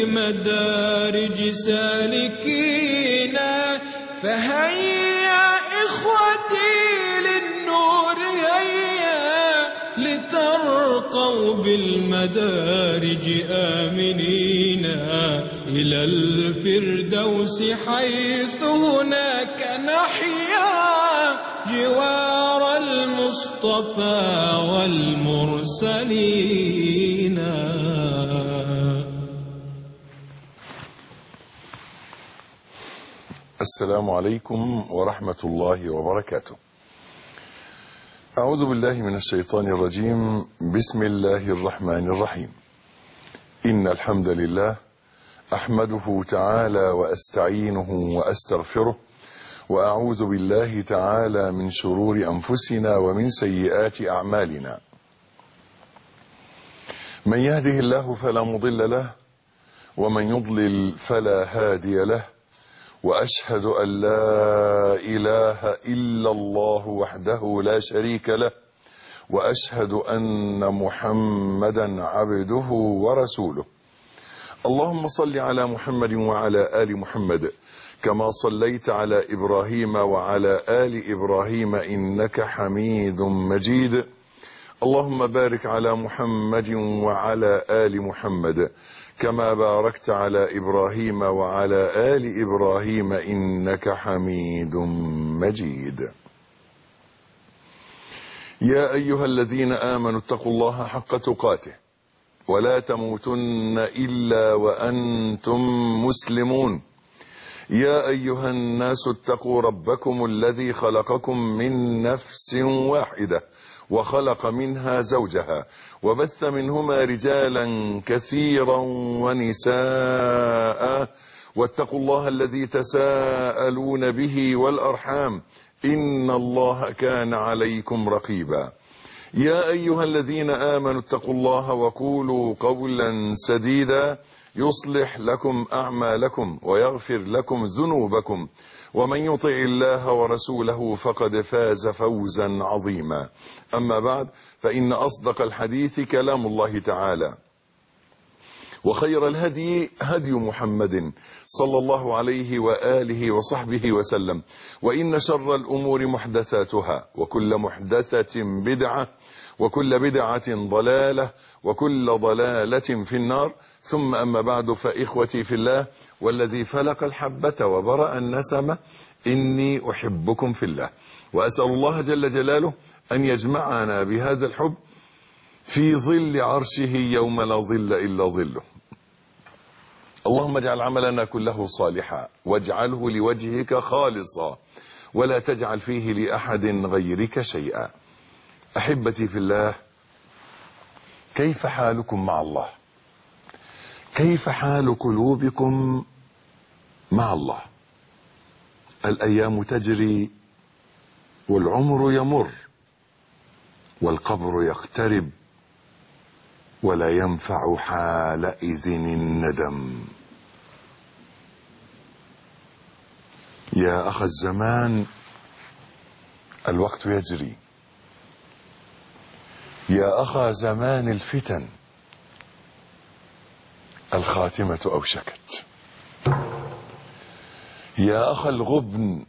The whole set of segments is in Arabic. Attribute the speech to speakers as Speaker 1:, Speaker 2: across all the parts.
Speaker 1: مدارج سالكينا، فهيا إخوتي للنور هيا، لترقوا بالمدارج آمنين إلى الفردوس، حيث هناك نحيا جوار المصطفى والمرسلين.
Speaker 2: السلام عليكم ورحمة الله وبركاته. أعوذ بالله من الشيطان الرجيم. بسم الله الرحمن الرحيم. إن الحمد لله أحمده تعالى وأستعينه وأستغفره، وأعوذ بالله تعالى من شرور أنفسنا ومن سيئات أعمالنا. من يهده الله فلا مضل له، ومن يضلل فلا هادي له، وأشهد أن لا إله إلا الله وحده لا شريك له، وأشهد أن محمدا عبده ورسوله. اللهم صل على محمد وعلى آل محمد كما صليت على إبراهيم وعلى آل إبراهيم إنك حميد مجيد. اللهم بارك على محمد وعلى آل محمد كما باركت على إبراهيم وعلى آل إبراهيم إنك حميد مجيد. يا أيها الذين آمنوا اتقوا الله حق تقاته ولا تموتن إلا وأنتم مسلمون. يا أيها الناس اتقوا ربكم الذي خلقكم من نفس واحدة وخلق منها زوجها، وبث منهما رجالا كثيرا ونساء، واتقوا الله الذي تساءلون به والأرحام إن الله كان عليكم رقيبا. يا أيها الذين آمنوا اتقوا الله وقولوا قولا سديدا يصلح لكم أعمالكم ويغفر لكم ذنوبكم، ومن يطع الله ورسوله فقد فاز فوزا عظيما. أما بعد، فإن أصدق الحديث كلام الله تعالى، وخير الهدي هدي محمد صلى الله عليه وآله وصحبه وسلم، وإن شر الأمور محدثاتها، وكل محدثة بدعة، وكل بدعة ضلالة، وكل ضلالة في النار. ثم أما بعد، فإخوتي في الله والذي فلق الحبة وبرأ النسمة، إني أحبكم في الله، وأسأل الله جل جلاله أن يجمعنا بهذا الحب في ظل عرشه يوم لا ظل إلا ظله. اللهم اجعل عملنا كله صالحا، واجعله لوجهك خالصا، ولا تجعل فيه لأحد غيرك شيئا. أحبتي في الله، كيف حالكم مع الله؟ كيف حال قلوبكم مع الله؟ الأيام تجري والعمر يمر والقبر يقترب، ولا ينفع حالئذ الندم. يا أخ الزمان، الوقت يجري. يا أخا زمان الفتن، الخاتمة أوشكت. يا أخا الغبن،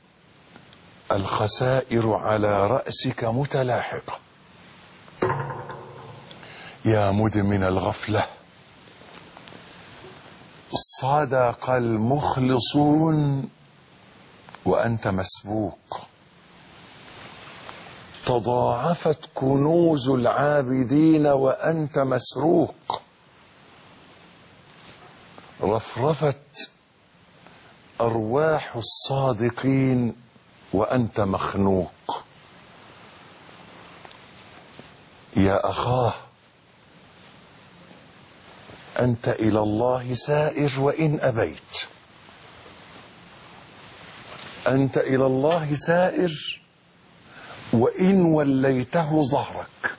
Speaker 2: الخسائر على رأسك متلاحقة. يا مدمن الغفلة، صدق المخلصون وأنت مسبوق. تضاعفت كنوز العابدين وأنت مسروق. رفرفت أرواح الصادقين وأنت مخنوق. يا أخاه، أنت إلى الله سائر وإن أبيت. أنت إلى الله سائر وإن وليته ظهرك.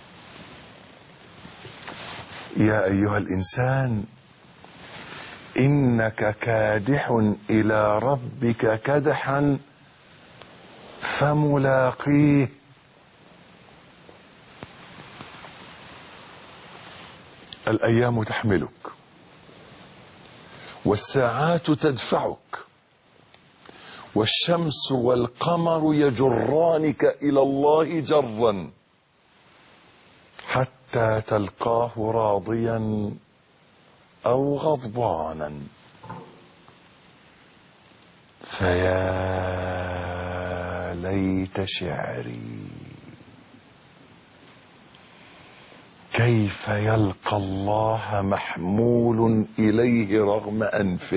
Speaker 2: يا أيها الإنسان، إنك كادح إلى ربك كدحا فملاقيه. الأيام تحملك والساعات تدفعك، والشمس والقمر يجرانك إلى الله جرا حتى تلقاه راضيا أو غضبانا. فيا ليت شعري كيف يلقى الله محمول إليه رغم أنفه.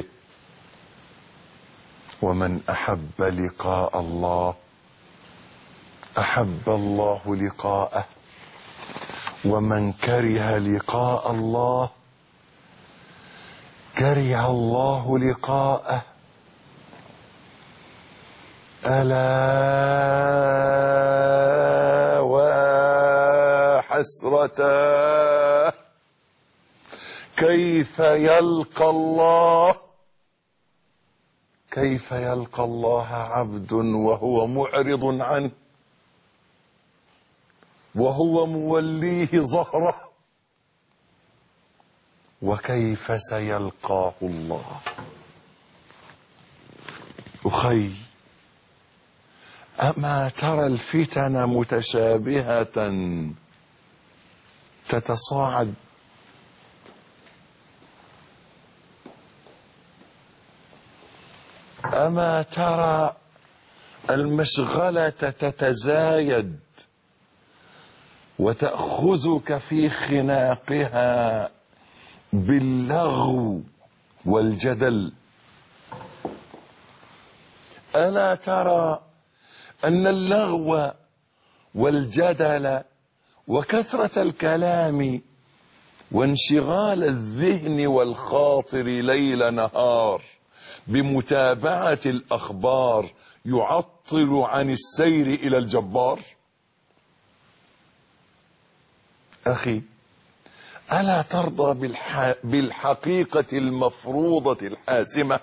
Speaker 2: ومن أحب لقاء الله أحب الله لقاءه، ومن كره لقاء الله كره الله لقاءه. ألا وحسرتا كيف يلقى الله عبد وهو معرض عنه وهو موليه ظهره، وكيف سيلقاه الله. أخي، أما ترى الفتن متشابهة تتصاعد؟ أما ترى المشغلة تتزايد وتأخذك في خناقها باللغو والجدل؟ ألا ترى أن اللغو والجدل وكثرة الكلام وانشغال الذهن والخاطر ليل نهار بمتابعة الأخبار يعطل عن السير إلى الجبار؟ أخي، ألا ترضى بالحقيقة المفروضة الحاسمة؟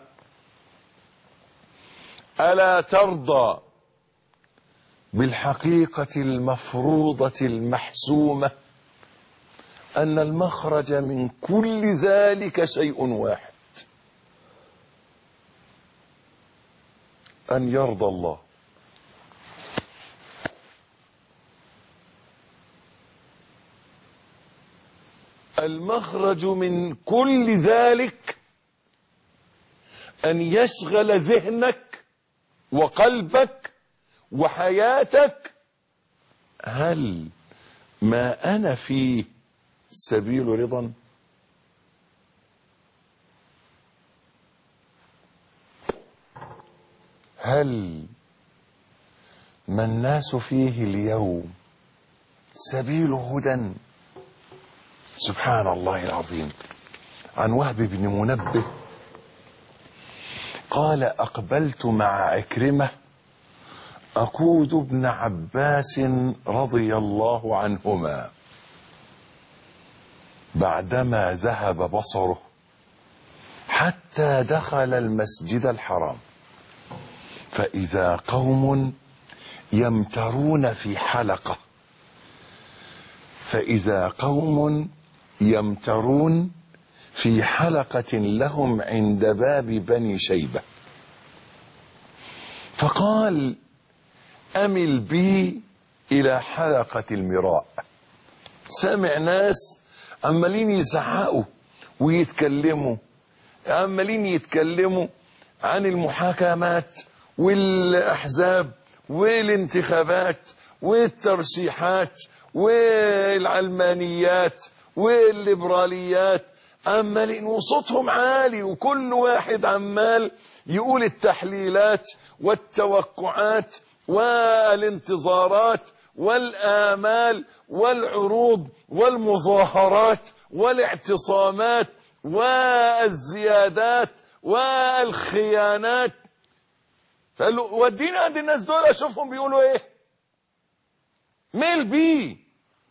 Speaker 2: ألا ترضى بالحقيقة المفروضة المحسومة أن المخرج من كل ذلك شيء واحد: أن يرضى الله. المخرج من كل ذلك أن يشغل ذهنك وقلبك وحياتك: هل ما أنا فيه سبيل رضا؟ هل ما الناس فيه اليوم سبيل هدى؟ سبحان الله العظيم. عن وهب بن منبه قال: أقبلت مع عكرمة أقود ابن عباس رضي الله عنهما بعدما ذهب بصره حتى دخل المسجد الحرام، فإذا قوم يمترون في حلقة لهم عند باب بني شيبة، فقال: أمل بي إلى حلقة المراء. سامع ناس عمالين يزعقوا ويتكلموا، عمالين يتكلموا عن المحاكمات والأحزاب والانتخابات والترشيحات والعلمانيات والليبراليات، عمالين وصوتهم عالي، وكل واحد عمال يقول التحليلات والتوقعات والانتظارات والآمال والعروض والمظاهرات والاعتصامات والزيادات والخيانات. قال له: ودينا عند الناس دول اشوفهم بيقولوا ايه. ميل بي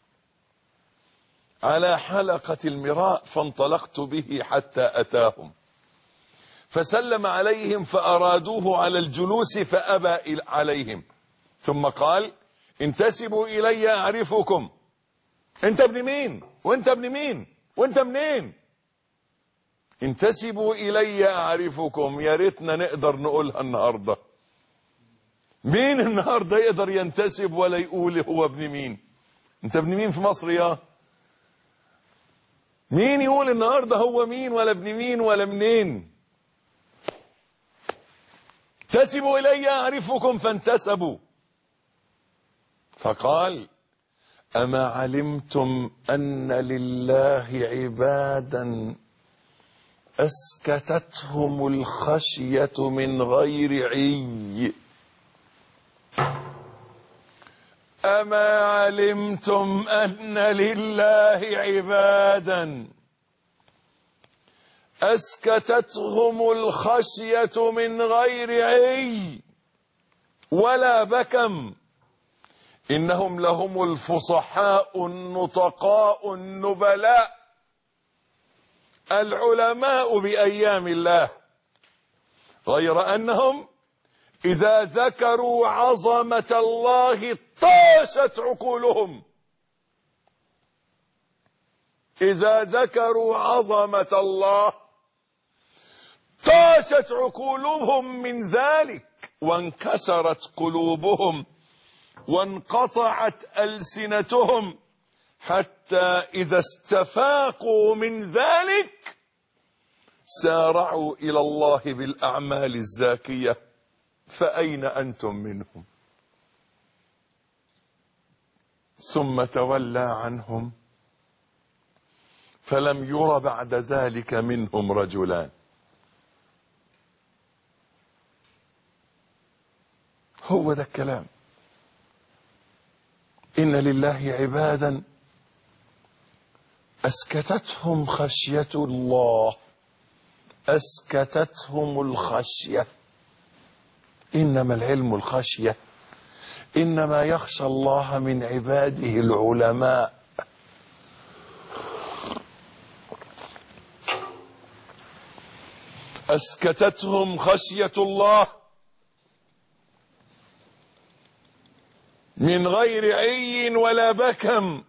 Speaker 2: على حلقة المراء، فانطلقت به حتى أتاهم فسلم عليهم فأرادوه على الجلوس فأبى عليهم، ثم قال: انتسبوا إلي أعرفكم. انت ابن مين؟ وانت ابن مين؟ وانت منين؟ انتسبوا إلي أعرفكم. يا ريتنا نقدر نقولها النهاردة. مين النهاردة يقدر ينتسب ولا يقول هو ابن مين؟ انت ابن مين في مصر يا؟ مين يقول النهاردة هو مين ولا ابن مين ولا منين؟ انتسبوا إلي أعرفكم فانتسبوا. فقال أما علمتم أن لله عبادا أسكتتهم الخشية من غير عي. أما علمتم أن لله عبادا أسكتتهم الخشية من غير عي ولا بكم إنهم لهم الفصحاء النطقاء النبلاء العلماء بأيام الله، غير أنهم إذا ذكروا عظمة الله طاشت عقولهم. إذا ذكروا عظمة الله طاشت عقولهم من ذلك، وانكسرت قلوبهم وانقطعت ألسنتهم، حتى إذا استفاقوا من ذلك سارعوا إلى الله بالأعمال الزاكية. فأين أنتم منهم؟ ثم تولى عنهم فلم ير بعد ذلك منهم رجلان. هو ده الكلام. إن لله عبادا أسكتتهم خشية الله، أسكتتهم الخشية. إنما العلم الخشية، إنما يخشى الله من عباده العلماء. أسكتتهم خشية الله من غير عي ولا بكم،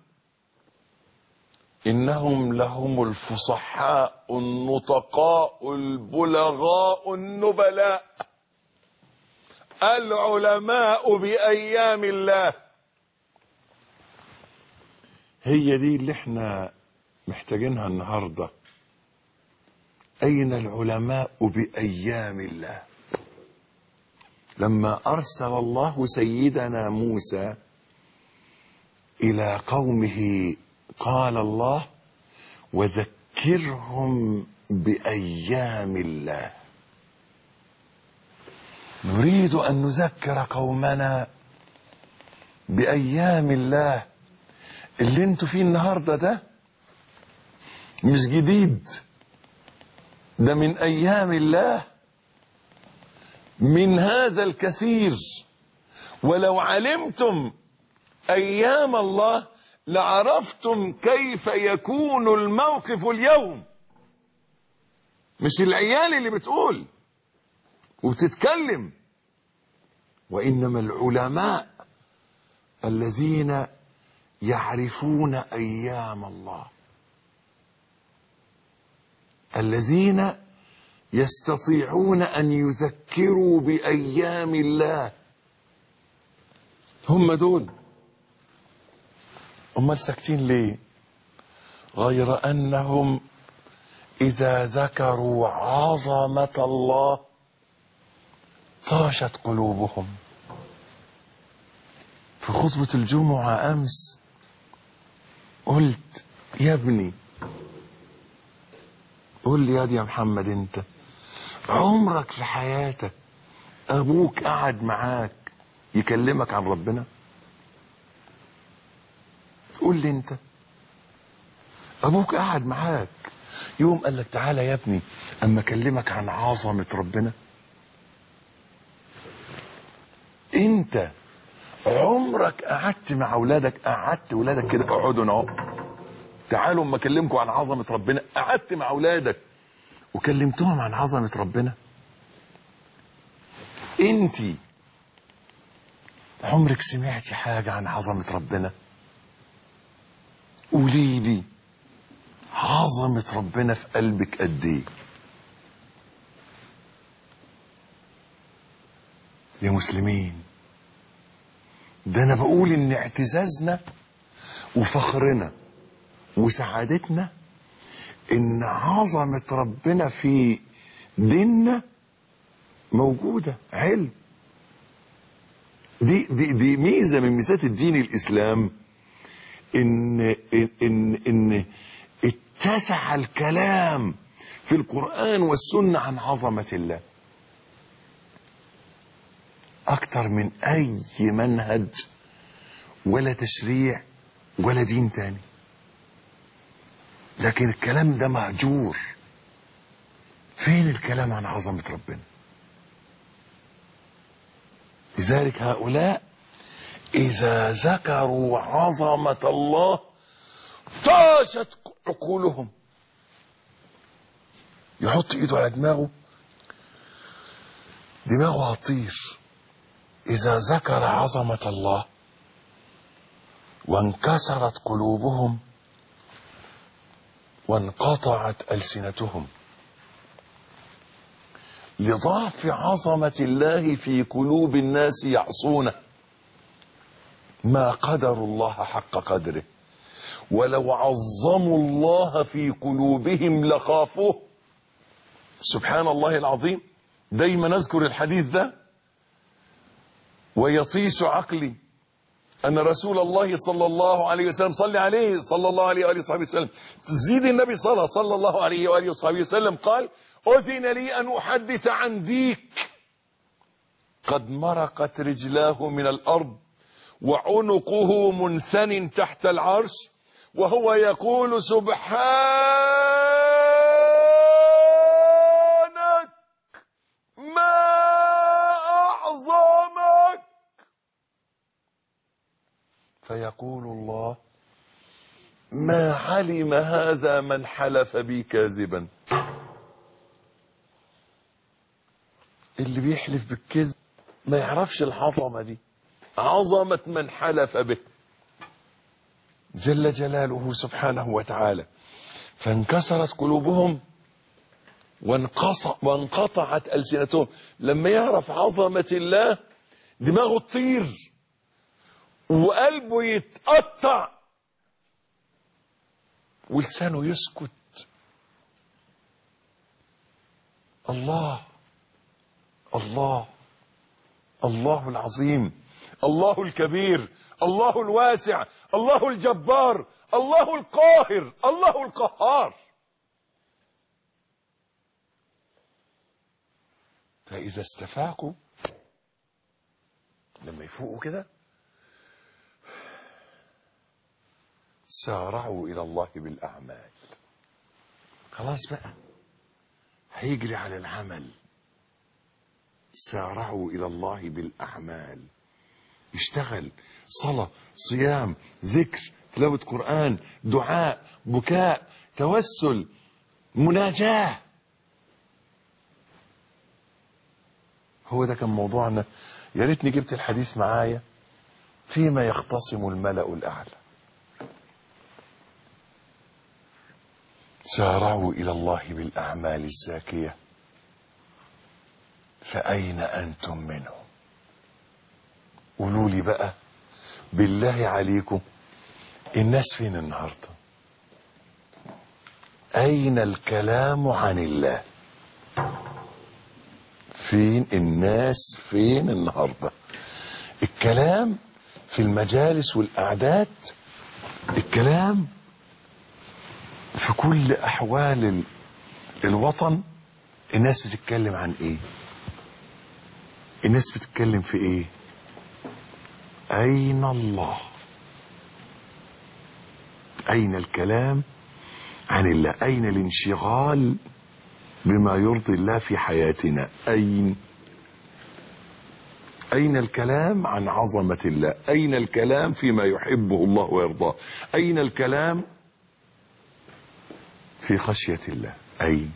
Speaker 2: إنهم لهم الفصحاء النطقاء البلغاء النبلاء العلماء بأيام الله. هي دي اللي احنا محتاجينها النهاردة. أين العلماء بأيام الله؟ لما أرسل الله سيدنا موسى إلى قومه قال الله وذكرهم بأيام الله. نريد أن نذكر قومنا بأيام الله. اللي انتوا فيه النهاردة ده مش جديد، ده من أيام الله، من هذا الكثير. ولو علمتم أيام الله لعرفتم كيف يكون الموقف اليوم. مش العيال اللي بتقول وبتتكلم، وإنما العلماء الذين يعرفون أيام الله، الذين يستطيعون أن يذكروا بأيام الله. هم دول. أمال ساكتين ليه؟ غير أنهم إذا ذكروا عظمة الله طاشت قلوبهم. في خطبة الجمعة أمس قلت يا ابني، قول لي يا محمد، انت عمرك في حياتك ابوك قعد معاك يكلمك عن ربنا؟ قول لي انت ابوك قعد معاك يوم قال لك تعالى يا ابني اما اكلمك عن عظمة ربنا؟ انت عمرك قعدت مع اولادك، قعدت اولادك كده اقعدوا اهو تعالوا اما اكلمكم عن عظمة ربنا، قعدت مع اولادك وكلمتهم عن عظمة ربنا؟ انتي عمرك سمعتي حاجة عن عظمة ربنا؟ قولي لي عظمة ربنا في قلبك قد ايه؟ يا مسلمين، ده انا بقول ان اعتزازنا وفخرنا وسعادتنا ان عظمة ربنا في ديننا موجودة. علم دي ميزة من ميزات الدين الاسلام، ان اتسع الكلام في القرآن والسنة عن عظمة الله اكتر من اي منهج ولا تشريع ولا دين تاني. لكن الكلام ده مهجور. فين الكلام عن عظمة ربنا؟ لذلك هؤلاء إذا ذكروا عظمة الله طاشت عقولهم. يحط إيده على دماغه، دماغه هتطير. إذا ذكر عظمة الله وانكسرت قلوبهم وانقطعت ألسنتهم لضعف عظمة الله في قلوب الناس يعصونه ما قدر الله حق قدره، ولو عظموا الله في قلوبهم لخافوه. سبحان الله العظيم. دايما نذكر الحديث ده ويطيس عقلي أن رسول الله صلى الله عليه وسلم، صلى عليه صلى الله عليه وآله وصحبه وسلم، زيد النبي صلى الله عليه وآله وصحبه وسلم، قال: أذن لي أن أحدث عن ديك قد مرقت رجلاه من الأرض وعنقه منثن تحت العرش وهو يقول: سبحانك ما أعظمك. فيقول الله: ما علم هذا من حلف بي كاذبا. اللي بيحلف بالكذب ما يعرفش العظمة دي، عظمة من حلف به جل جلاله سبحانه وتعالى. فانكسرت قلوبهم وانقطعت ألسنتهم. لما يعرف عظمة الله دماغه تطير وقلبه يتقطع ولسانه يسكت. الله الله الله العظيم، الله الكبير، الله الواسع، الله الجبار، الله القاهر، الله القهار. فإذا استفاقوا، لما يفوقوا كده، سارعوا إلى الله بالأعمال. خلاص بقى هيجري على العمل. سارعوا إلى الله بالأعمال. يشتغل صلاة، صيام، ذكر، تلاوة قرآن، دعاء، بكاء، توسل، مناجاة. هو ده كان موضوعنا. يا ريتني جبت الحديث معايا. فيما يختصم الملأ الأعلى. سارعوا إلى الله بالأعمال الزاكية فأين أنتم منه؟ قولوا لي بقى بالله عليكم، الناس فين النهارده؟ أين الكلام عن الله؟ فين الناس؟ فين النهارده؟ الكلام في المجالس والقعدات، الكلام في كل أحوال الوطن. الناس بتتكلم عن إيه؟ الناس بتتكلم في إيه؟ أين الله؟ أين الكلام عن الله؟ أين الانشغال بما يرضي الله في حياتنا؟ أين الكلام عن عظمة الله؟ أين الكلام فيما يحبه الله ويرضاه؟ أين الكلام في خشية الله؟ أين؟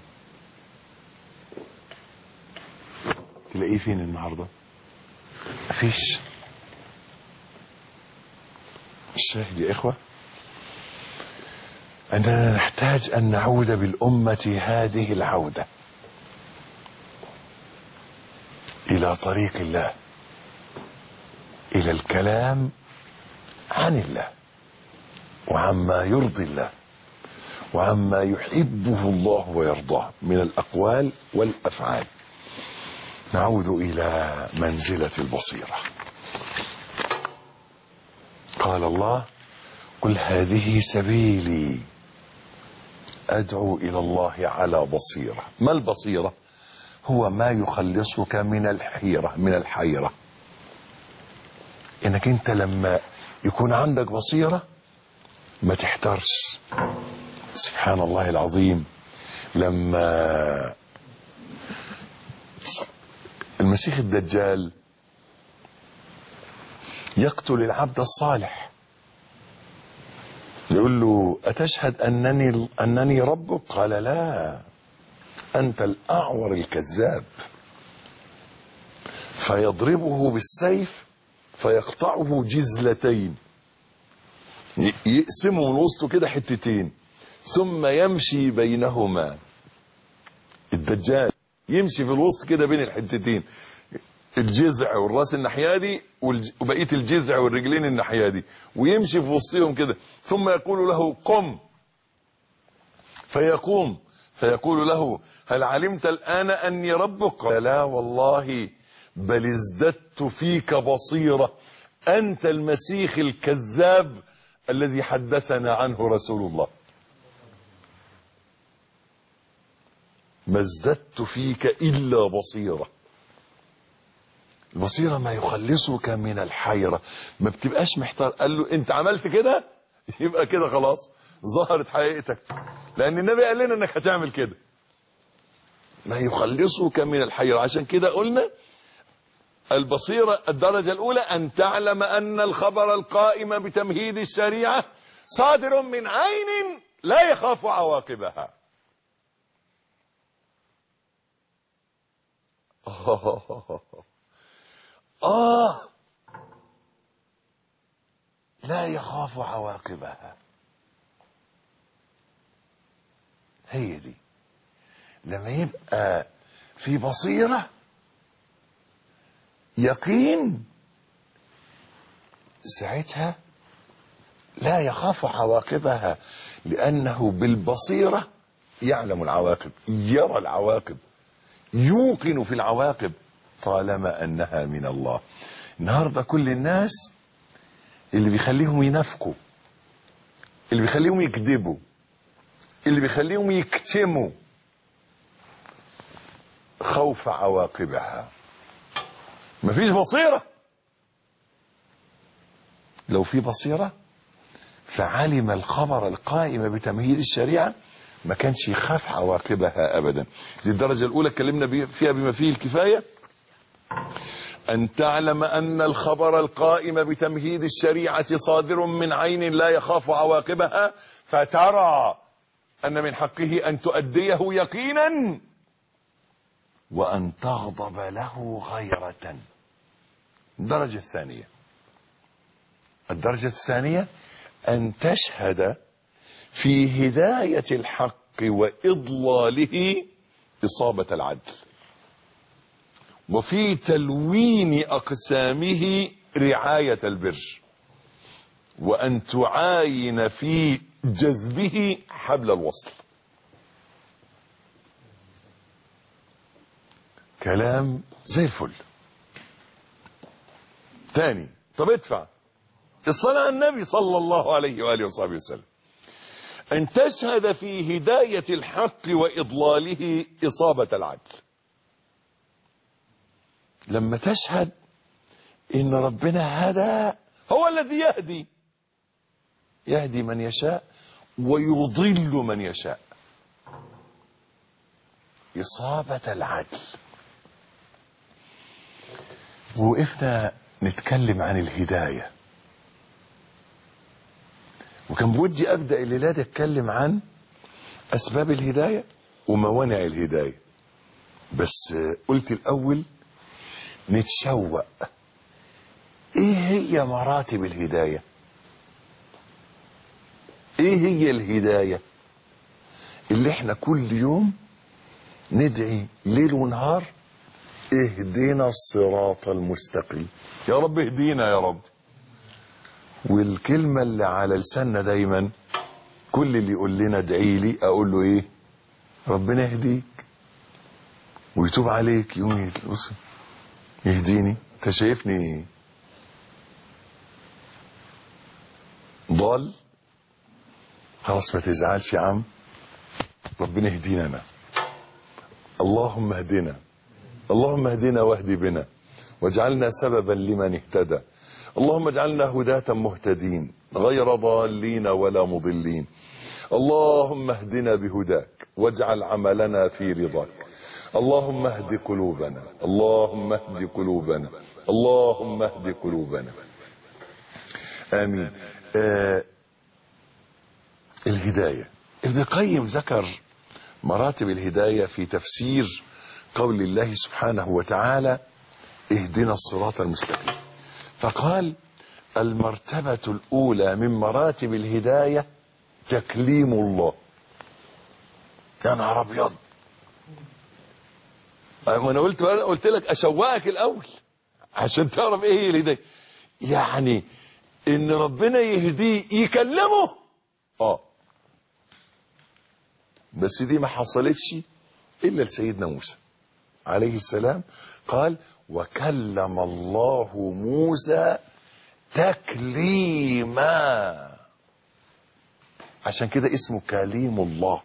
Speaker 2: تلاقيه فين النهارده؟ مفيش. الشاهد يا إخوة، أننا نحتاج أن نعود بالأمة هذه العودة إلى طريق الله، إلى الكلام عن الله وعما يرضي الله وعما يحبه الله ويرضاه من الأقوال والأفعال. نعود إلى منزلة البصيرة. قال الله: قل هذه سبيلي أدعو إلى الله على بصيرة. ما البصيرة؟ هو ما يخلصك من الحيرة. إنك أنت لما يكون عندك بصيرة ما تحترش. سبحان الله العظيم، لما المسيح الدجال يقتل العبد الصالح يقول له: أتشهد أنني ربك؟ قال: لا، أنت الأعور الكذاب. فيضربه بالسيف فيقطعه جزلتين، يقسمه من وسطه كده حتتين، ثم يمشي بينهما. الدجال يمشي في الوسط كده بين الحتتين، الجذع والراس الناحيه دي وبقيه الجذع والرجلين الناحيه دي، ويمشي في وسطهم كده، ثم يقول له: قم، فيقوم، فيقول له: هل علمت الآن أني ربك؟ قال: لا والله، بل ازددت فيك بصيرة، أنت المسيح الكذاب الذي حدثنا عنه رسول الله. ما ازددت فيك إلا بصيرة. البصيرة ما يخلصك من الحيرة، ما بتبقاش محتار. قال له: انت عملت كده يبقى كده خلاص ظهرت حقيقتك، لأن النبي قال لنا انك هتعمل كده. ما يخلصك من الحيرة. عشان كده قلنا البصيرة الدرجة الأولى أن تعلم أن الخبر القائم بتمهيد الشريعة صادر من عين لا يخاف عواقبها. لا يخاف عواقبها. هي دي لما يبقى في بصيرة يقين، ساعتها لا يخاف عواقبها، لأنه بالبصيرة يعلم العواقب، يرى العواقب، يوقن في العواقب طالما أنها من الله. النهاردة كل الناس اللي بيخليهم ينافقوا، اللي بيخليهم يكذبوا، اللي بيخليهم يكتموا خوف عواقبها. مفيش بصيرة. لو في بصيرة فعلم الخبر القائم بتمهيد الشريعة ما كانش يخاف عواقبها أبدا. دي الدرجة الأولى اتكلمنا فيها بما فيه الكفاية. أن تعلم أن الخبر القائم بتمهيد الشريعة صادر من عين لا يخاف عواقبها، فترى أن من حقه أن تؤديه يقينا وأن تغضب له غيرة. الدرجة الثانية، الدرجة الثانية أن تشهد في هداية الحق وإضلاله إصابة العدل، وفي تلوين أقسامه رعاية البر، وأن تعاين في جذبه حبل الوصل. كلام زي الفل. تاني، طب ادفع الصلاة على النبي صلى الله عليه وآله وصحبه وسلم. أن تشهد في هداية الحق وإضلاله إصابة العدل. لما تشهد إن ربنا هدى، هو الذي يهدي من يشاء ويضل من يشاء. إصابة العدل. وقفنا نتكلم عن الهداية، وكان بودي أبدأ الليلة دي أتكلم عن أسباب الهداية وموانع الهداية، بس قلت الأول نتشوق إيه هي مراتب الهداية. ايه هي الهداية اللي احنا كل يوم ندعي ليل ونهار اهدنا الصراط المستقيم؟ يا رب اهدينا يا رب. والكلمة اللي على لساننا دايما كل اللي يقول لنا ادعي لي اقول له ايه؟ ربنا يهديك ويتوب عليك، يوم يهديني. انت شايفني ضال؟ خلاص ما تزعلش يا عم، ربنا يهدينا انا. اللهم اهدنا، اللهم اهدنا واهد بنا واجعلنا سببا لمن اهتدى. اللهم اجعلنا هداة مهتدين غير ضالين ولا مضلين. اللهم اهدنا بهداك واجعل عملنا في رضاك. اللهم اهد قلوبنا، اللهم اهد قلوبنا، اللهم اهد قلوبنا. آمين. الهداية، ابن القيم ذكر مراتب الهداية في تفسير قول الله سبحانه وتعالى اهدنا الصراط المستقيم، فقال المرتبة الأولى من مراتب الهداية تكليم الله. يا نهار أبيض، أنا قلت لك أشوقك الأول عشان تعرف إيه هي الهداية. يعني إن ربنا يهديه يكلمه، بس دي ما حصلتش إلا لسيدنا موسى عليه السلام. قال وكلم الله موسى تكليما، عشان كده اسمه كليم الله.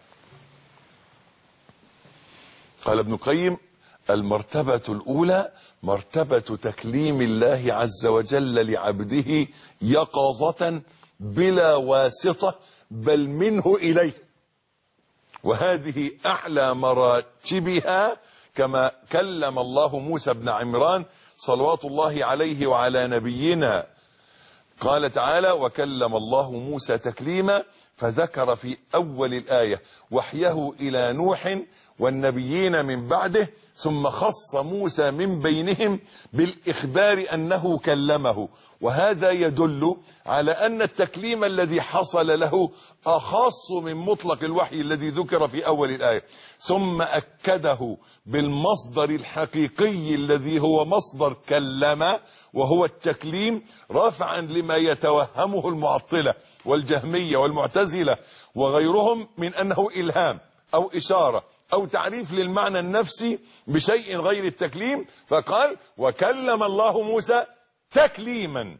Speaker 2: قال ابن القيم المرتبة الأولى مرتبة تكليم الله عز وجل لعبده يقظة بلا واسطة بل منه إليه، وهذه أعلى مراتبها كما كلم الله موسى بن عمران صلوات الله عليه وعلى نبينا. قال تعالى وكلم الله موسى تكليما، فذكر في أول الآية وحيه إلى نوح والنبيين من بعده، ثم خص موسى من بينهم بالإخبار أنه كلمه، وهذا يدل على أن التكليم الذي حصل له أخص من مطلق الوحي الذي ذكر في أول الآية، ثم أكده بالمصدر الحقيقي الذي هو مصدر كلم وهو التكليم، رفعا لما يتوهمه المعطلة والجهمية والمعتزلة وغيرهم من أنه إلهام أو إشارة أو تعريف للمعنى النفسي بشيء غير التكليم، فقال وكلم الله موسى تكليما.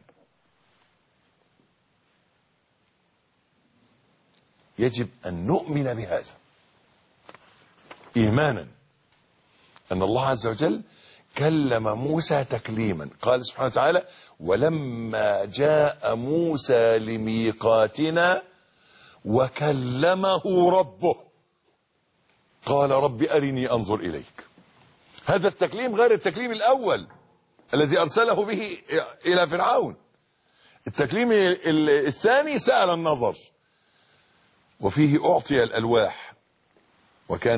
Speaker 2: يجب أن نؤمن بهذا إيمانا أن الله عز وجل كلم موسى تكليما. قال سبحانه وتعالى ولما جاء موسى لميقاتنا وكلمه ربه قال رب أرني أنظر إليك. هذا التكليم غير التكليم الأول الذي أرسله به إلى فرعون. التكليم الثاني سأل النظر وفيه أعطي الألواح، وكان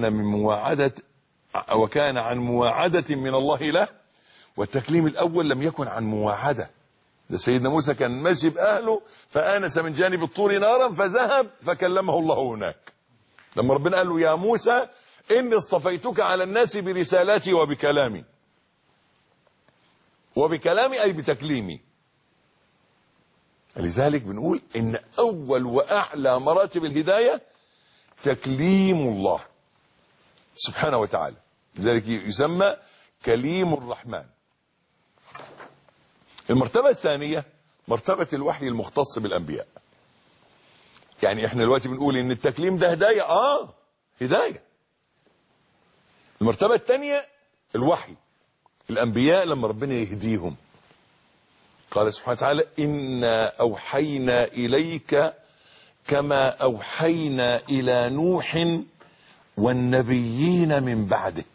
Speaker 2: عن مواعدة من الله له. والتكليم الأول لم يكن عن مواعدة، ده سيدنا موسى كان ماشي بأهله فآنس من جانب الطور نارا فذهب فكلمه الله هناك. لما ربنا قال له يا موسى إني اصطفيتك على الناس برسالاتي وبكلامي، وبكلامي أي بتكليمي. لذلك بنقول إن أول وأعلى مراتب الهداية تكليم الله سبحانه وتعالى، لذلك يسمى كليم الرحمن. المرتبة الثانية مرتبة الوحي المختص بالأنبياء. يعني احنا دلوقتي بنقول ان التكليم ده هداية، هداية. المرتبة الثانية الوحي، الأنبياء لما ربنا يهديهم قال سبحانه وتعالى إنا أوحينا إليك كما أوحينا إلى نوح والنبيين من بعده.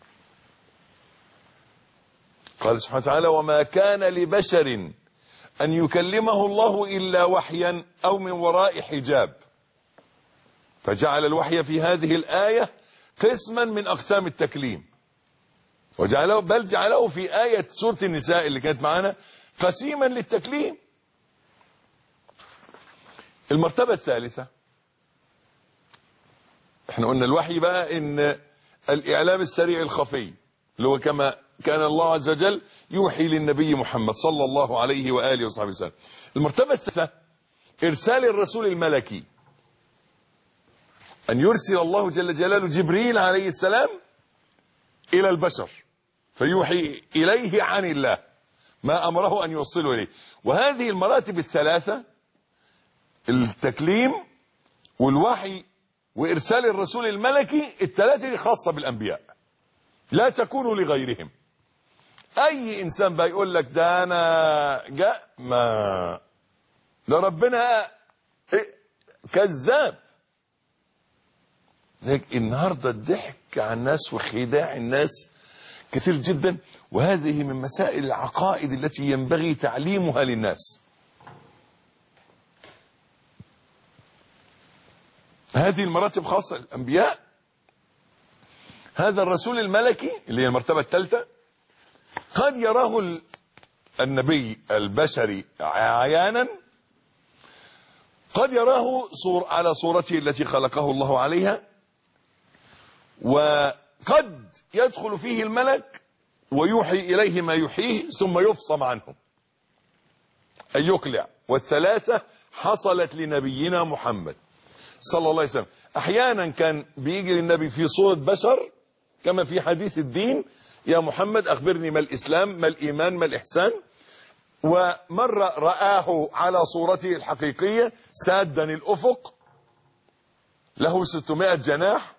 Speaker 2: قال سبحانه وتعالى وما كان لبشر أن يكلمه الله إلا وحيا أو من وراء حجاب، فجعل الوحي في هذه الآية قسما من أقسام التكليم، بل جعله في آية سورة النساء اللي كانت معنا قسيما للتكليم. المرتبة الثالثة احنا قلنا الوحي بقى ان الاعلام السريع الخفي اللي هو كما كان الله عز وجل يوحي للنبي محمد صلى الله عليه وآله وصحبه وسلم. المرتبة الثالثة ارسال الرسول الملكي، ان يرسل الله جل جلاله جبريل عليه السلام الى البشر فيوحي اليه عن الله ما امره ان يوصله اليه. وهذه المراتب الثلاثة، التكليم والوحي وارسال الرسول الملكي، الثلاثة دي خاصة بالانبياء لا تكون لغيرهم. اي انسان بقى يقول لك ده انا جاء ما ده ربنا كذاب. النهارده الضحك على الناس وخداع الناس كثير جدا، وهذه من مسائل العقائد التي ينبغي تعليمها للناس. هذه المراتب خاصة للأنبياء. هذا الرسول الملكي اللي هي المرتبة الثالثة قد يراه النبي البشري عيانا، قد يراه على صورته التي خلقه الله عليها، وقد يدخل فيه الملك ويوحي إليه ما يحييه ثم يفصم عنه أن يقلع. والثلاثة حصلت لنبينا محمد صلى الله عليه وسلم. أحيانا كان بيجي للنبي في صورة بشر كما في حديث الدين: يا محمد أخبرني ما الإسلام ما الإيمان ما الإحسان. ومرة رآه على صورته الحقيقية سادا الأفق له 600 جناح.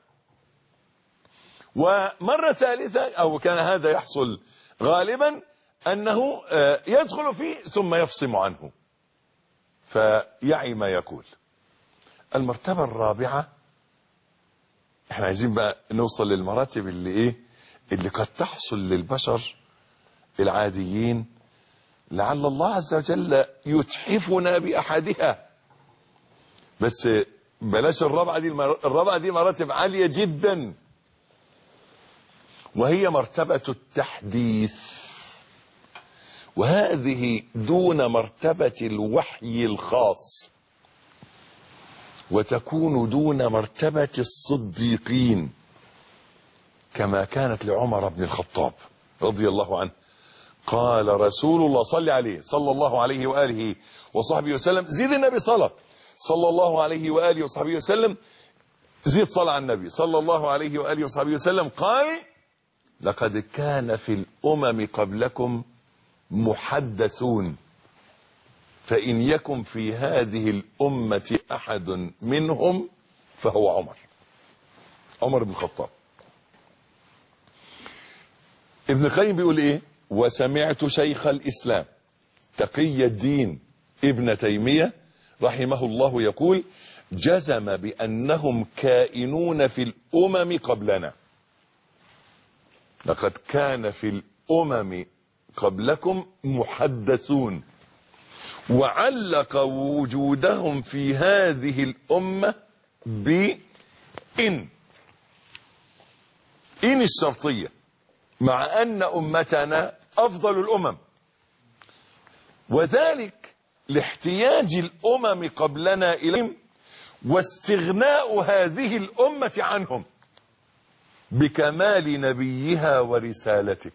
Speaker 2: ومرة ثالثة أو كان هذا يحصل غالبا أنه يدخل فيه ثم يفصم عنه فيعي ما يقول. المرتبة الرابعة، احنا عايزين بقى نوصل للمراتب اللي قد تحصل للبشر العاديين، لعل الله عز وجل يتحفنا بأحدها. بس بلاش الرابعة دي مراتب عالية جدا، وهي مرتبة التحديث، وهذه دون مرتبة الوحي الخاص، وتكون دون مرتبة الصديقين كما كانت لعمر بن الخطاب رضي الله عنه. قال رسول الله صلى عليه صلى الله عليه وآله وصحبه وسلم، زيد النبي صلى الله عليه وآله وصحبه وسلم، زيد صلى على النبي صلى الله عليه وآله وصحبه وسلم، قال: لقد كان في الأمم قبلكم محدثون، فإن يكن في هذه الأمة أحد منهم فهو عمر بن الخطاب. ابن القيم بيقول ايه: وسمعت شيخ الإسلام تقي الدين ابن تيمية رحمه الله يقول: جزم بأنهم كائنون في الأمم قبلنا. لقد كان في الأمم قبلكم محدثون، وعلق وجودهم في هذه الأمة بإن الشرطية، مع أن أمتنا أفضل الأمم، وذلك لاحتياج الأمم قبلنا إليهم واستغناء هذه الأمة عنهم بكمال نبيها ورسالته.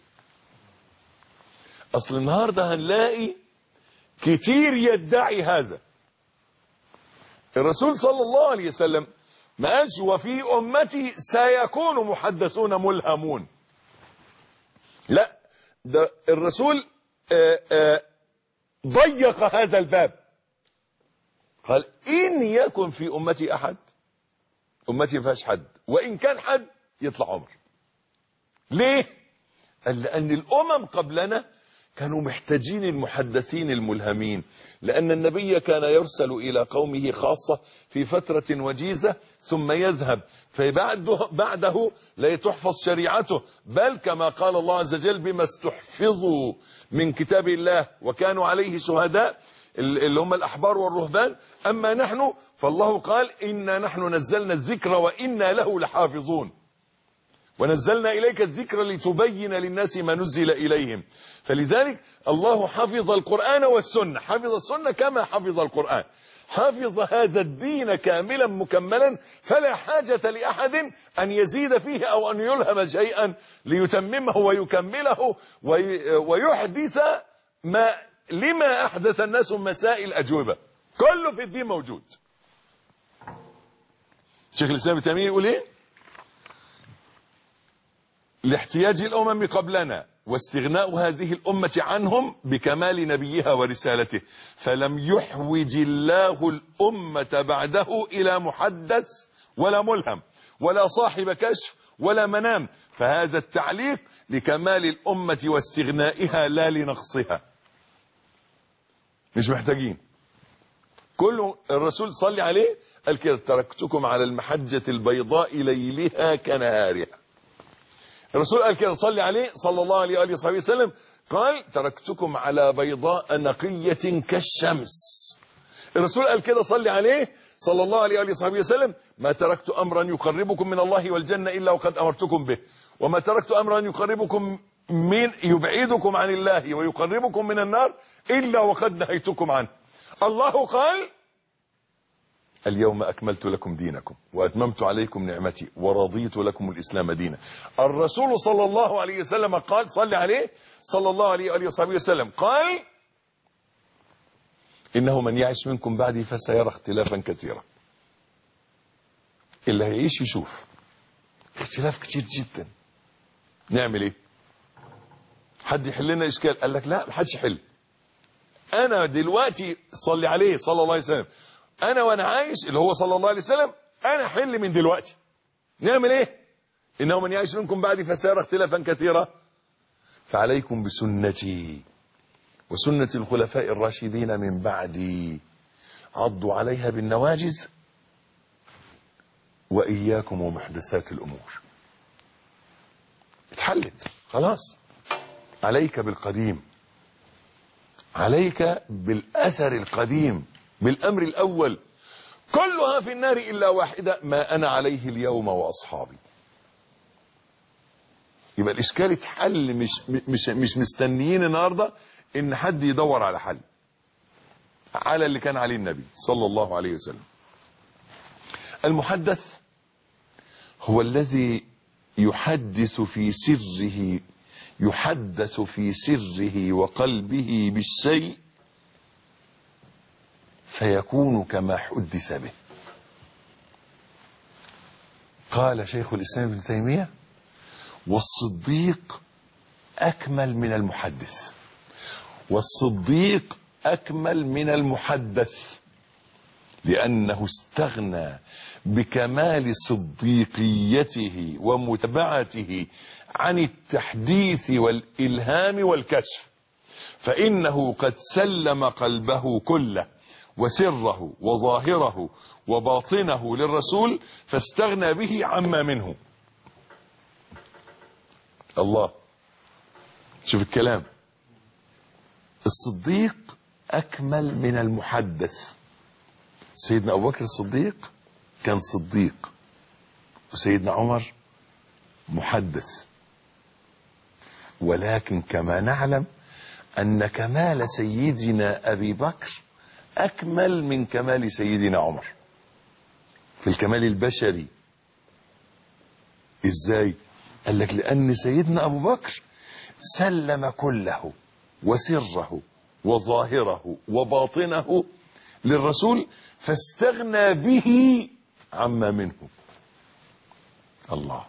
Speaker 2: أصل النهاردة هنلاقي كتير يدعي هذا. الرسول صلى الله عليه وسلم ما قالش وفي أمتي سيكون محدثون ملهمون، لا، ده الرسول ضيق هذا الباب، قال: إن يكن في أمتي أحد، أمتي ما فيهاش حد، وإن كان حد يطلع عمر. ليه؟ قال: لأن الأمم قبلنا كانوا محتاجين المحدثين الملهمين، لأن النبي كان يرسل إلى قومه خاصة في فترة وجيزة ثم يذهب، فبعده لا تحفظ شريعته، بل كما قال الله عز وجل: بما استحفظوا من كتاب الله وكانوا عليه شهداء، اللي هم الأحبار والرهبان. أما نحن فالله قال: إنا نحن نزلنا الذكر وإنا له لحافظون. ونزلنا إليك الذكر لتبين للناس ما نزل إليهم. فلذلك الله حفظ القرآن والسنة، حفظ السنة كما حفظ القرآن، حفظ هذا الدين كاملا مكملا، فلا حاجة لأحد أن يزيد فيه أو أن يلهم شيئا ليتممه ويكمله ويحدث لما أحدث الناس مسائل أجوبة. كله في الدين موجود. شيخ الإسلام ابن تيمية يقول إيه؟ لاحتياج الأمم قبلنا واستغناء هذه الأمة عنهم بكمال نبيها ورسالته، فلم يحوج الله الأمة بعده إلى محدث ولا ملهم ولا صاحب كشف ولا منام، فهذا التعليق لكمال الأمة واستغنائها لا لنقصها. مش محتاجين. كله الرسول صلي عليه قال كده: تركتكم على المحجة البيضاء ليلها كنهارها. الرسول قال كده صلي عليه صلى الله عليه وآله وصحبه وسلم، قال: تركتكم على بيضاء نقية كالشمس. الرسول قال كده صلي عليه صلى الله عليه وآله وصحبه وسلم: ما تركت أمرا يقربكم من الله والجنة إلا وقد أمرتكم به، وما تركت أمرا يبعدكم عن الله ويقربكم من النار إلا وقد نهيتكم عنه. الله قال: اليوم أكملت لكم دينكم وأتممت عليكم نعمتي ورضيت لكم الإسلام دينا. الرسول صلى الله عليه وسلم قال صلى عليه صلى الله عليه وآله وصحبه وسلم، قال: إنه من يعيش منكم بعدي فسيرى اختلافا كثيرا. اللي هيعيش يشوف اختلاف كتير جدا. نعمل ايه؟ حد يحل لنا إشكال؟ قال لك لا، محدش يحل. أنا دلوقتي صلي عليه صلى الله عليه وسلم، أنا وأنا عايش اللي هو صلى الله عليه وسلم، أنا حل من دلوقتي. نعمل إيه؟ إنه من يعيش منكم بعدي فسيرى اختلافا كثيرا، فعليكم بسنتي وسنة الخلفاء الراشدين من بعدي، عضوا عليها بالنواجذ وإياكم ومحدثات الأمور. اتحلت خلاص. عليك بالقديم، عليك بالأثر القديم، بالأمر الأول. كلها في النار إلا واحدة: ما أنا عليه اليوم وأصحابي. يبقى الإشكال اتحل. مش مستنيين النهاردة إن حد يدور على حل، على اللي كان عليه النبي صلى الله عليه وسلم. المحدث هو الذي يحدث في سره وقلبه بالشيء فيكون كما حدث به. قال شيخ الإسلام ابن تيمية: والصديق أكمل من المحدث، والصديق أكمل من المحدث، لأنه استغنى بكمال صديقيته ومتابعته عن التحديث والإلهام والكشف، فإنه قد سلم قلبه كله وسره وظاهره وباطنه للرسول، فاستغنى به عما منه. الله، شوف الكلام. الصديق أكمل من المحدث. سيدنا أبو بكر الصديق كان صديق، وسيدنا عمر محدث، ولكن كما نعلم أن كمال سيدنا أبي بكر أكمل من كمال سيدنا عمر في الكمال البشري. إزاي؟ قال لك: لأن سيدنا أبو بكر سلم كله وسره وظاهره وباطنه للرسول، فاستغنى به عما منه. الله.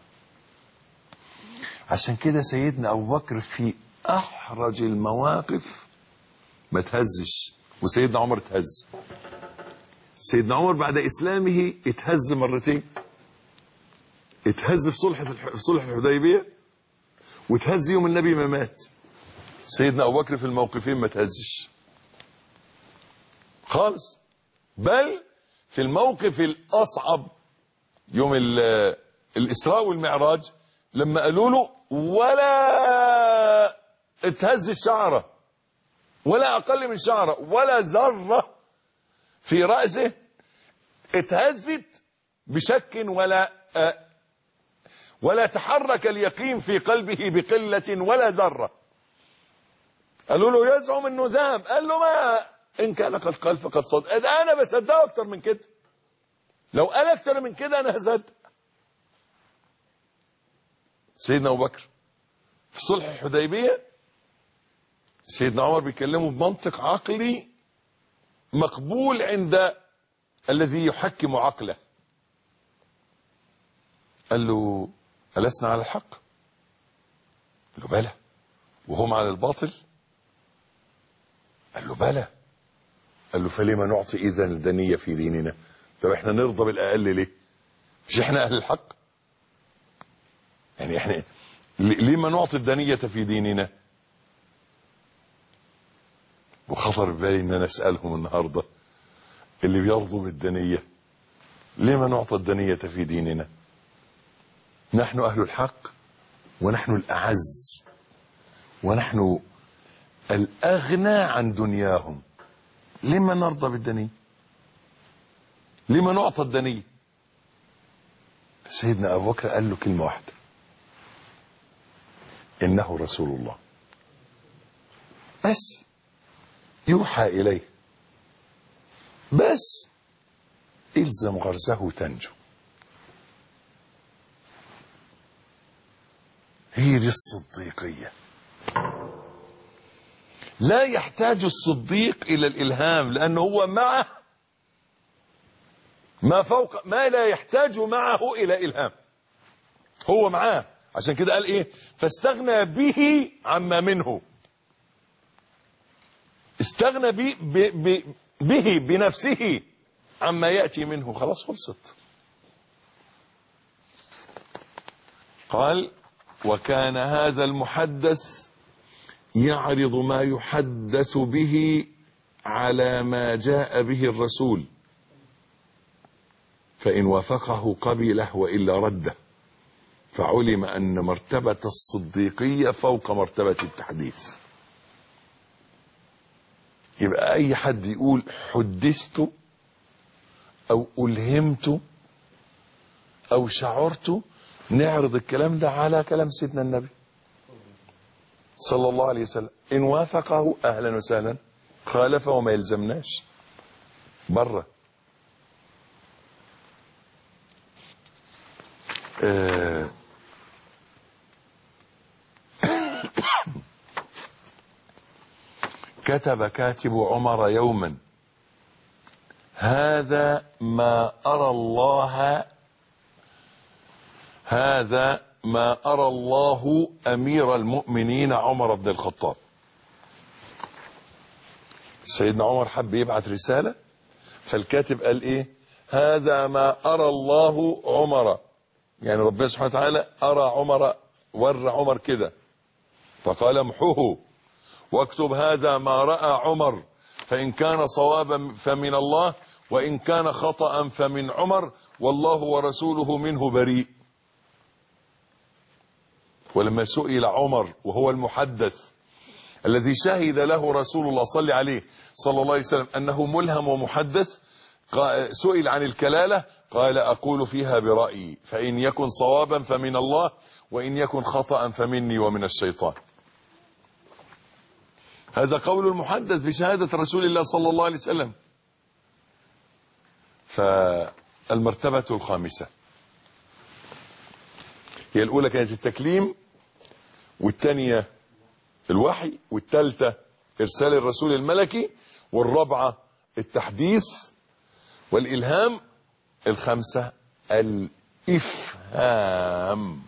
Speaker 2: عشان كده سيدنا أبو بكر في أحرج المواقف ما تهزش، وسيدنا عمر تهز. سيدنا عمر بعد إسلامه اتهز مرتين. اتهز في صلح الحديبية، واتهز يوم النبي ما مات. سيدنا أبو بكر في الموقفين ما تهزش خالص، بل في الموقف الأصعب يوم الإسراء والمعراج لما قالوا له ولا اتهز شعره ولا أقل من شعره ولا ذرة في رأسه اتهزت بشك ولا تحرك اليقين في قلبه بقلة ولا ذرة. قالوا له يزعم انه ذهب، قال له ما ان كان قد قال فقد صدق. انا بصدقه اكتر من كده، لو قال اكتر من كده انا هصدق. سيدنا ابو بكر في صلح الحديبية سيدنا عمر بيكلمه بمنطق عقلي مقبول عند الذي يحكم عقله. قال له ألسنا على الحق؟ قال له بلى. وهم على الباطل؟ قال له بلى. قال له فلما نعطي إذن الدنية في ديننا؟ طب احنا نرضى بالأقل ليه؟ مش احنا أهل الحق؟ يعني احنا لما نعطي الدنية في ديننا؟ وخطر ببالي ان انا اسألهم النهاردة اللي بيرضوا بالدنية لما نعطي الدنية في ديننا؟ نحن أهل الحق ونحن الأعز ونحن الأغنى عن دنياهم، لما نرضى بالدنية؟ لما نعطى الدنية؟ سيدنا أبو بكر قال له كلمة واحدة: إنه رسول الله، بس يوحى إليه، بس إلزم غرزه تنجو. هي دي الصديقية. لا يحتاج الصديق إلى الإلهام، لأنه هو معه ما فوق ما لا يحتاج معه إلى إلهام، هو معاه. عشان كده قال إيه؟ فاستغنى به عما منه. استغنى به بنفسه عما يأتي منه، خلاص خلصت. قال: وكان هذا المحدث يعرض ما يحدث به على ما جاء به الرسول، فإن وافقه قبله وإلا رده، فعلم أن مرتبة الصديقية فوق مرتبة التحديث. يبقى أي حد يقول حدثت أو ألهمت أو شعرت، نعرض الكلام ده على كلام سيدنا النبي صلى الله عليه وسلم. إن وافقه أهلا وسهلا، خالفه وما يلزمناش بره. كتب كاتب عمر يوما: هذا ما أرى الله أمير المؤمنين عمر بن الخطاب. سيدنا عمر حب يبعث رسالة، فالكاتب قال إيه؟ هذا ما أرى الله عمر، يعني ربنا سبحانه وتعالى أرى عمر، ورى عمر كده، فقال امحوه واكتب هذا ما رأى عمر، فإن كان صوابا فمن الله وإن كان خطأ فمن عمر، والله ورسوله منه بريء. ولما سئل عمر وهو المحدث الذي شهد له رسول الله صلى عليه صلى الله عليه وسلم أنه ملهم ومحدث، سئل عن الكلالة، قال: أقول فيها برأيي، فإن يكن صوابا فمن الله وإن يكن خطأ فمني ومن الشيطان. هذا قول المحدث بشهادة رسول الله صلى الله عليه وسلم. فالمرتبة الخامسة هي الأولى كانت التكليم، والثانية الوحي، والثالثة إرسال الرسول الملكي، والرابعة التحديث والإلهام، الخامسة الإفهام.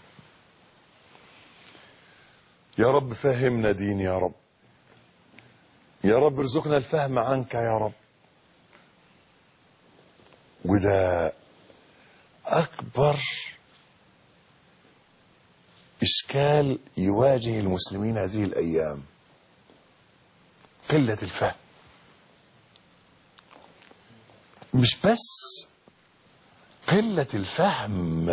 Speaker 2: يا رب فهمنا دين، يا رب، يا رب ارزقنا الفهم عنك يا رب. وده أكبر إشكال يواجه المسلمين هذه الأيام، قلة الفهم. مش بس قلة الفهم،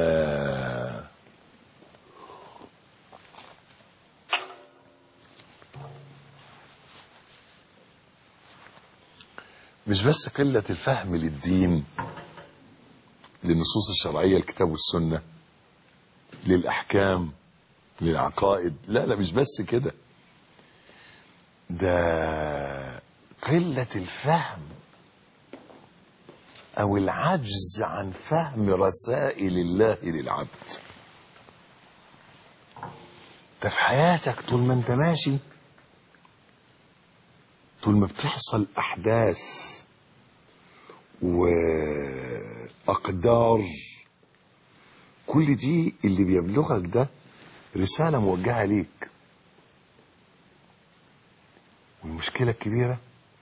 Speaker 2: مش بس قلة الفهم للدين، للنصوص الشرعية، الكتاب والسنة، للأحكام للعقائد. لا مش بس كده، ده قلة الفهم أو العجز عن فهم رسائل الله للعبد. ده في حياتك طول ما انت ماشي، طول ما بتحصل أحداث وأقدار، كل دي اللي بيبلغك ده رسالة موجهة ليك. والمشكلة الكبيرة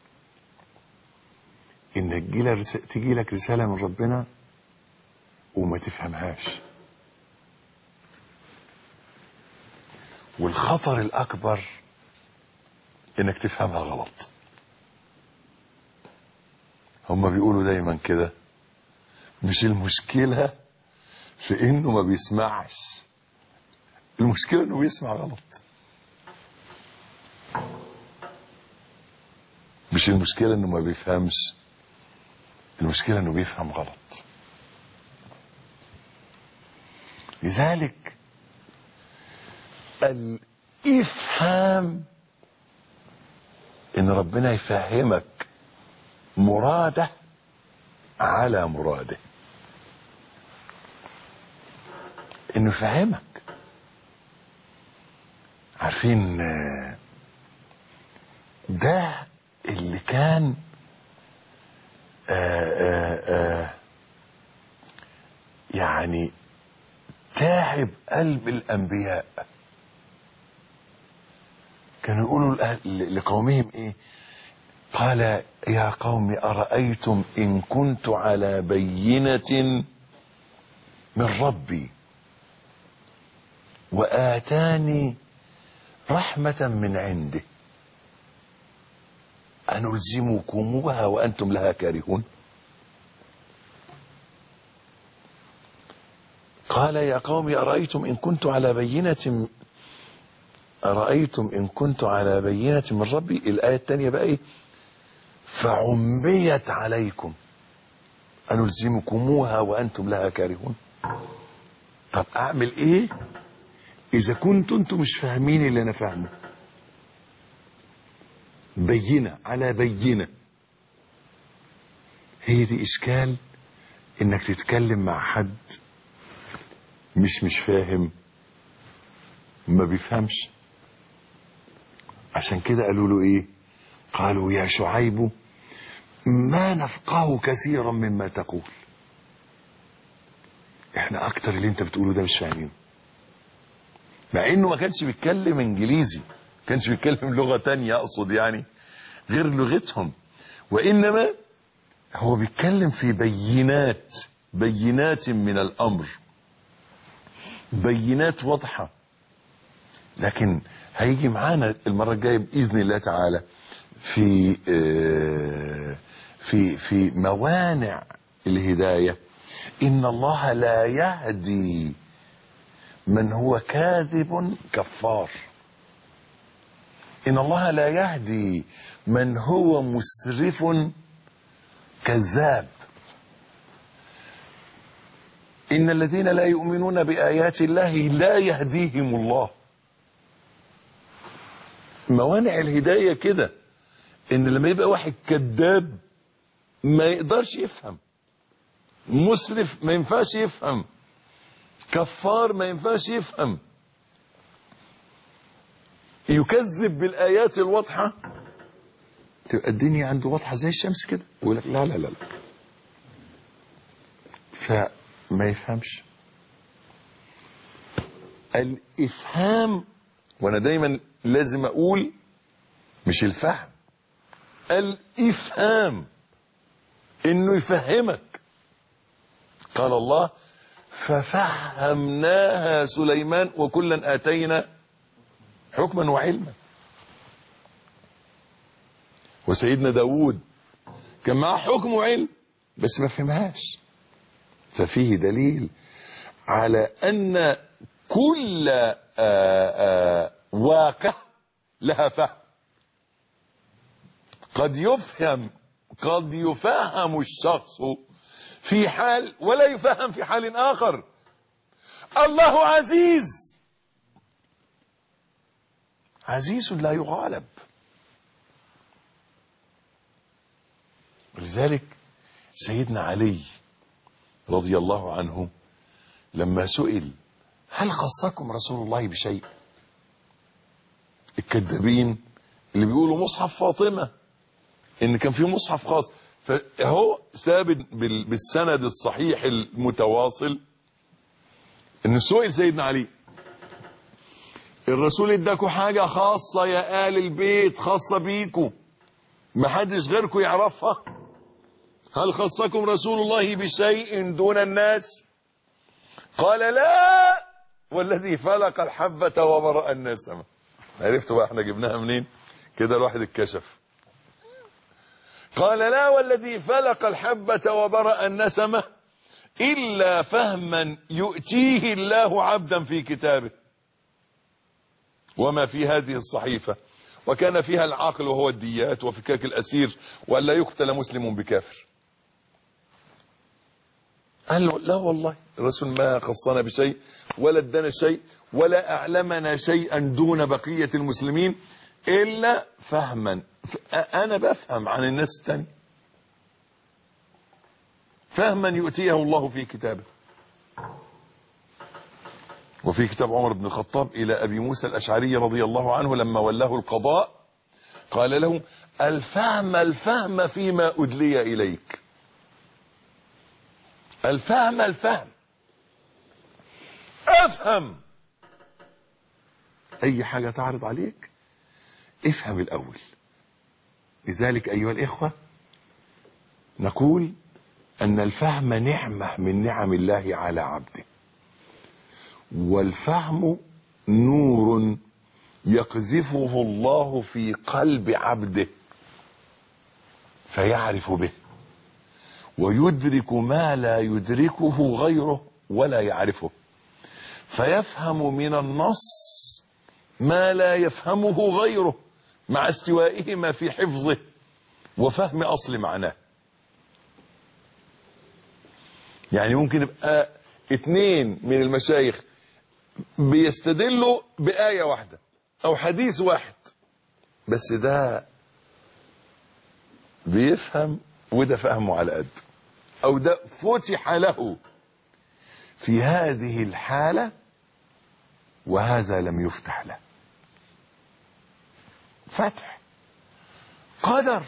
Speaker 2: إن تجي لك رسالة من ربنا وما تفهمهاش. والخطر الأكبر إنك تفهمها غلط. هما بيقولوا دايما كده، مش المشكلة في إنه ما بيسمعش، المشكلة إنه بيسمع غلط. مش المشكلة إنه ما بيفهمش، المشكلة إنه بيفهم غلط. لذلك الإفهام إن ربنا يفهمك مراده على مراده، إنه يفهمك. عارفين ده اللي كان يعني تعب قلب الأنبياء. كانوا يقولوا لقومهم إيه؟ قال يا قوم أرأيتم إن كنت على بينة من ربي وآتاني رحمة من عنده أنلزمكموها وأنتم لها كارهون. قال يا قوم أرأيتم إن كنت على بينة من ربي. الآية الثانية بقى إيه؟ فعميت عليكم أنلزمكموها وأنتم لها كارهون. طب أعمل إيه إذا كنتم أنتم مش فاهمين اللي أنا فاهمه؟ بينة على بينة. هي دي إشكال إنك تتكلم مع حد مش فاهم، ما بيفهمش. عشان كده قالوا له إيه؟ قالوا يا شعيب ما نفقه كثيرا مما تقول. احنا اكتر اللي انت بتقوله ده مش فاهمينه. مع انه ما كانش بيتكلم انجليزي، ما كانش بيتكلم لغة تانية اقصد يعني غير لغتهم، وانما هو بيتكلم في بينات من الامر، بينات واضحة. لكن هيجي معانا المرة الجاية بإذن الله تعالى في موانع الهداية. إن الله لا يهدي من هو كاذب كفار. إن الله لا يهدي من هو مسرف كذاب. إن الذين لا يؤمنون بآيات الله لا يهديهم الله. موانع الهداية كده، إن لما يبقى واحد كذاب ما يقدرش يفهم، مسرف ما ينفعش يفهم، كفار ما ينفعش يفهم، يكذب بالآيات الواضحة. تبقى الدنيا عنده واضحة زي الشمس كده، يقول لك لا لا لا لا، فما يفهمش. الإفهام، وأنا دايما لازم أقول مش الفهم، الإفهام، إنه يفهمك. قال الله ففهمناها سليمان وكلا آتينا حكما وعلما. وسيدنا داود كان معه حكم وعلم بس ما فهمهاش. ففيه دليل على أن كل واقع لها فهم. قد يفهم الشخص في حال ولا يفهم في حال آخر. الله عزيز، عزيز لا يغالب. ولذلك سيدنا علي رضي الله عنه لما سئل هل خصكم رسول الله بشيء؟ الكذابين اللي بيقولوا مصحف فاطمة ان كان في مصحف خاص، فهو ثابت بالسند الصحيح المتواصل ان سئل سيدنا علي الرسول اداكوا حاجة خاصة يا آل البيت، خاصة بيكوا ما حدش غيركم يعرفها؟ هل خصكم رسول الله بشيء دون الناس؟ قال لا والذي فلق الحبة وبرأ النسمة. عرفتوا بقى احنا جبناها منين؟ كده الواحد اتكشف. قال لا والذي فلق الحبة وبرأ النسمة إلا فهما يؤتيه الله عبدا في كتابه وما في هذه الصحيفة وكان فيها العقل وهو الديات وفكاك الأسير وألا يقتل مسلم بكافر. قال له لا والله الرسول ما خصنا بشيء ولا ادانا شيء ولا أعلمنا شيئا دون بقية المسلمين إلا فهما. أنا بفهم عن الناس التانية، فهما يؤتيه الله في كتابه. وفي كتاب عمر بن الخطاب إلى أبي موسى الأشعري رضي الله عنه لما ولاه القضاء قال له الفهم فيما أدلي إليك. الفهم افهم أي حاجة تعرض عليك افهم الأول. لذلك أيها الإخوة نقول أن الفهم نعمة من نعم الله على عبده، والفهم نور يقذفه الله في قلب عبده فيعرف به ويدرك ما لا يدركه غيره ولا يعرفه، فيفهم من النص ما لا يفهمه غيره مع استوائهما في حفظه وفهم أصل معناه. يعني ممكن يبقى 2 من المشايخ بيستدلوا بآية واحدة أو حديث واحد، بس ده بيفهم وده فهمه على قد، أو ده فتح له في هذه الحالة وهذا لم يفتح له. فتح، قدر،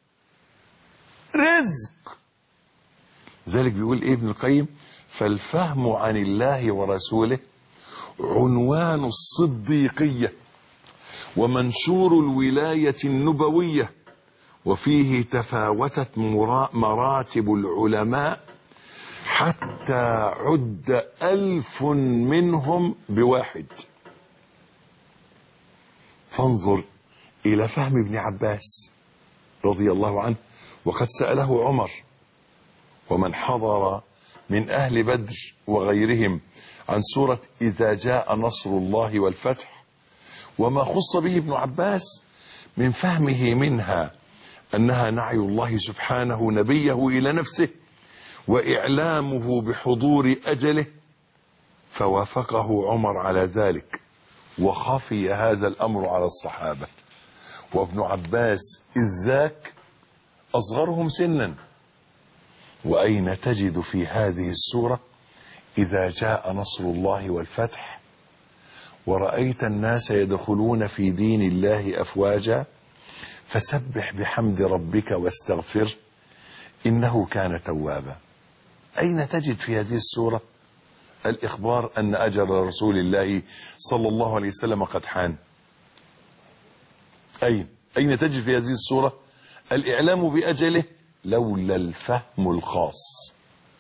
Speaker 2: رزق. ذلك بيقول إيه ابن القيم؟ فالفهم عن الله ورسوله عنوان الصديقية ومنشور الولاية النبوية، وفيه تفاوتت مراتب العلماء حتى عد 1000 منهم بواحد. فانظر إلى فهم ابن عباس رضي الله عنه، وقد سأله عمر ومن حضر من أهل بدر وغيرهم عن سورة إذا جاء نصر الله والفتح، وما خص به ابن عباس من فهمه منها أنها نعي الله سبحانه نبيه إلى نفسه وإعلامه بحضور أجله، فوافقه عمر على ذلك وخفي هذا الأمر على الصحابة. وابن عباس إذ ذاك أصغرهم سنا. وأين تجد في هذه السورة إذا جاء نصر الله والفتح ورأيت الناس يدخلون في دين الله أفواجا فسبح بحمد ربك واستغفر إنه كان توابا؟ أين تجد في هذه السورة الإخبار أن أجل رسول الله صلى الله عليه وسلم قد حان؟ أين تجد في هذه السورة الإعلام بأجله لولا الفهم الخاص؟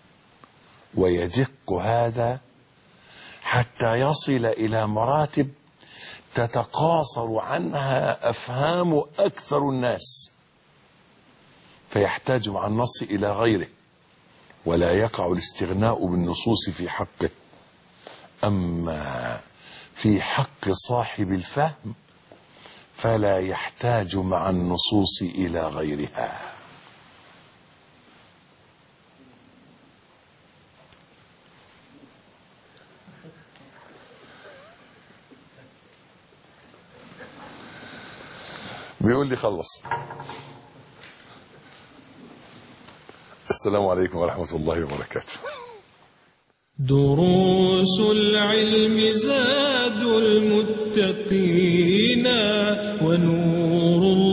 Speaker 2: ويدق هذا حتى يصل إلى مراتب تتقاصر عنها أفهام أكثر الناس، فيحتاج مع النص إلى غيره ولا يقع الاستغناء بالنصوص في حقه. أما في حق صاحب الفهم فلا يحتاج مع النصوص إلى غيرها. بيقول لي خلص. السلام عليكم ورحمة الله وبركاته.
Speaker 1: دروس العلم زاد المتقين ونور